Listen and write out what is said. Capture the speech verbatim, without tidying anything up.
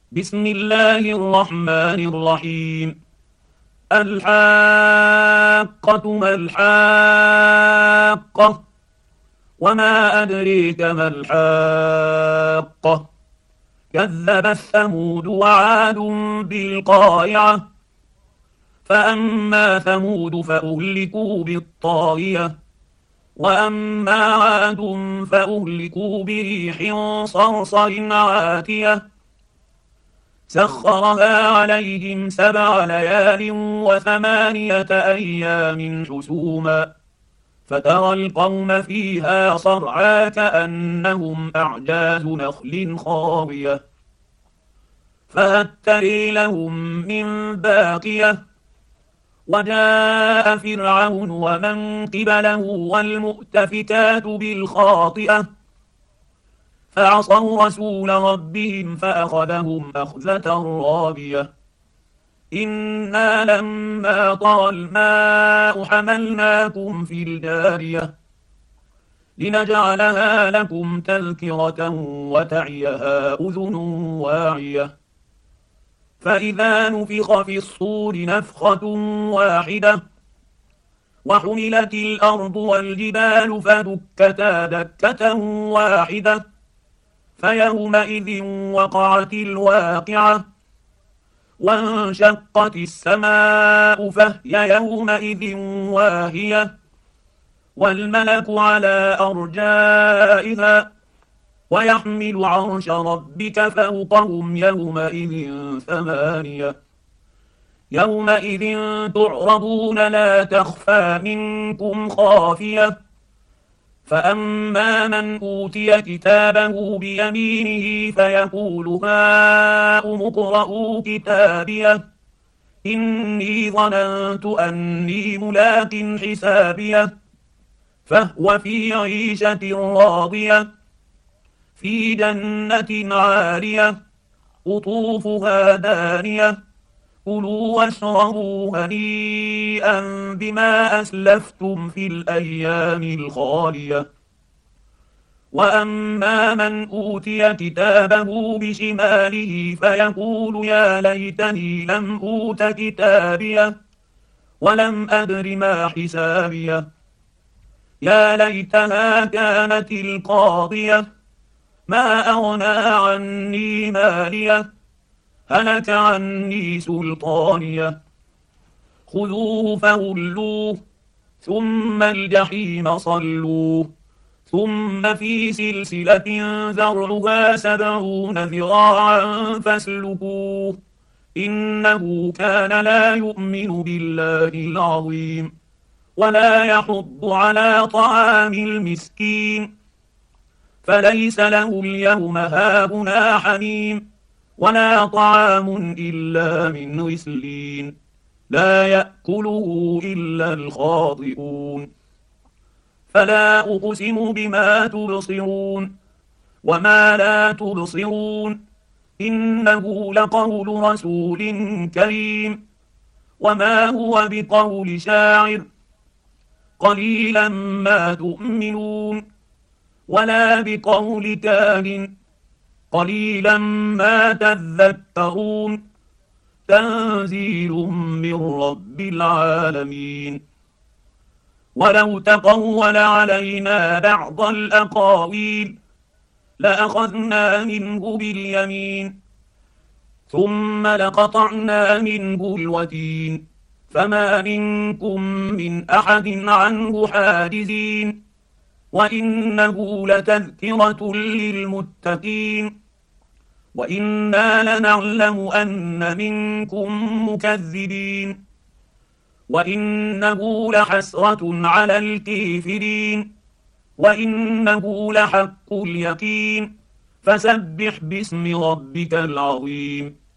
بسم الله الرحمن الرحيم. الحاقة ما الحاقة، وما أدريك ما الحاقة. كذبت ثمود وعاد بالقارعة، فأما ثمود فأهلكوا بالطاغية، وأما عاد فأهلكوا بريح صرصر عاتية سخرها عليهم سبع ليال وثمانية أيام حسوما، فترى القوم فيها صرعى كأنهم أعجاز نخل خاوية، فهل تري لهم من باقية. وجاء فرعون ومن قبله والمؤتفكات بالخاطئة، فعصوا رسول ربهم فأخذهم أخذة رابية. إنا لما طغى الماء حملناكم في الجارية لنجعلها لكم تذكرة وتعيها أذن واعية. فإذا نفخ في الصور نفخة واحدة وحملت الأرض والجبال فدكتا دكة واحدة، فيومئذ وقعت الواقعة، وانشقت السماء فهي يومئذ واهية، والملك على أرجائها، ويحمل عرش ربك فوقهم يومئذ ثمانية. يومئذ تعرضون لا تخفى منكم خافية، فأما من أوتي كتابه بيمينه فيقول هاؤم اقرءوا كتابيه إني ظننت أني ملاق حسابيه، فهو في عيشة راضية في جنة عالية قطوفها دانية. كلوا واشربوا هنيئا بما أسلفتم في الأيام الخالية. وأما من أوتي كتابه بشماله فيقول يا ليتني لم أوت كتابيه ولم أدر ما حسابيه، يا ليتها كانت القاضية ما أغنى عني ماليه هلك عني سلطانيه. خذوه فغلوه ثم الجحيم صلوه ثم في سلسلة ذرعها سبعون ذراعا فاسلكوه إنه كان لا يؤمن بالله العظيم ولا يحض على طعام المسكين، فليس له اليوم هاهنا حميم ولا طعام إلا من غسلين لا يأكله إلا الخاطئون. فلا أقسم بما تبصرون وما لا تبصرون إنه لقول رسول كريم وما هو بقول شاعر قليلا ما تؤمنون ولا بقول كاهن قليلا ما تذكرون. تنزيل من رب العالمين. ولو تقول علينا بعض الأقاويل لأخذنا منه باليمين ثم لقطعنا منه الوتين فما منكم من أحد عنه حاجزين. وإنه لتذكرة للمتقين وإنا لنعلم أن منكم مكذبين وإنه لحسرة على الكافرين وإنه لحق اليقين. فسبح باسم ربك العظيم.